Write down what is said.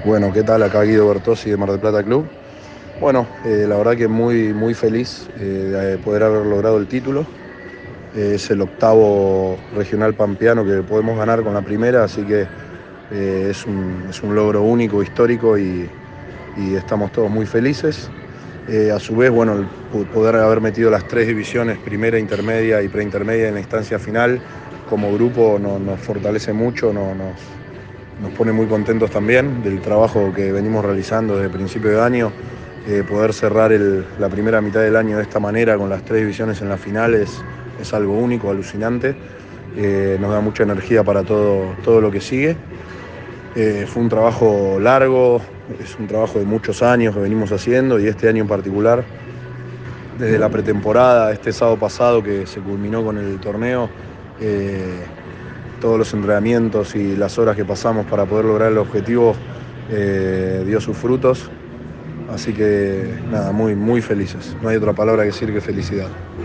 Bueno, ¿qué tal? Acá Guido Bertossi de Mar del Plata Club. Bueno, la verdad que muy feliz de poder haber logrado el título. Es el octavo regional pampeano que podemos ganar con la primera, así que es un logro único, histórico y estamos todos muy felices. A su vez, bueno, el poder haber metido las tres divisiones, primera, intermedia y preintermedia en la instancia final, como grupo nos fortalece mucho, nos pone muy contentos también del trabajo que venimos realizando desde principio de año. Poder cerrar la primera mitad del año de esta manera, con las tres divisiones en la final, es algo único, alucinante. Nos da mucha energía para todo lo que sigue. Fue un trabajo largo, es un trabajo de muchos años que venimos haciendo y este año en particular, desde la pretemporada, este sábado pasado que se culminó con el torneo, eh, todos los entrenamientos y las horas que pasamos para poder lograr el objetivo dio sus frutos. Así que nada, muy felices. No hay otra palabra que decir que felicidad.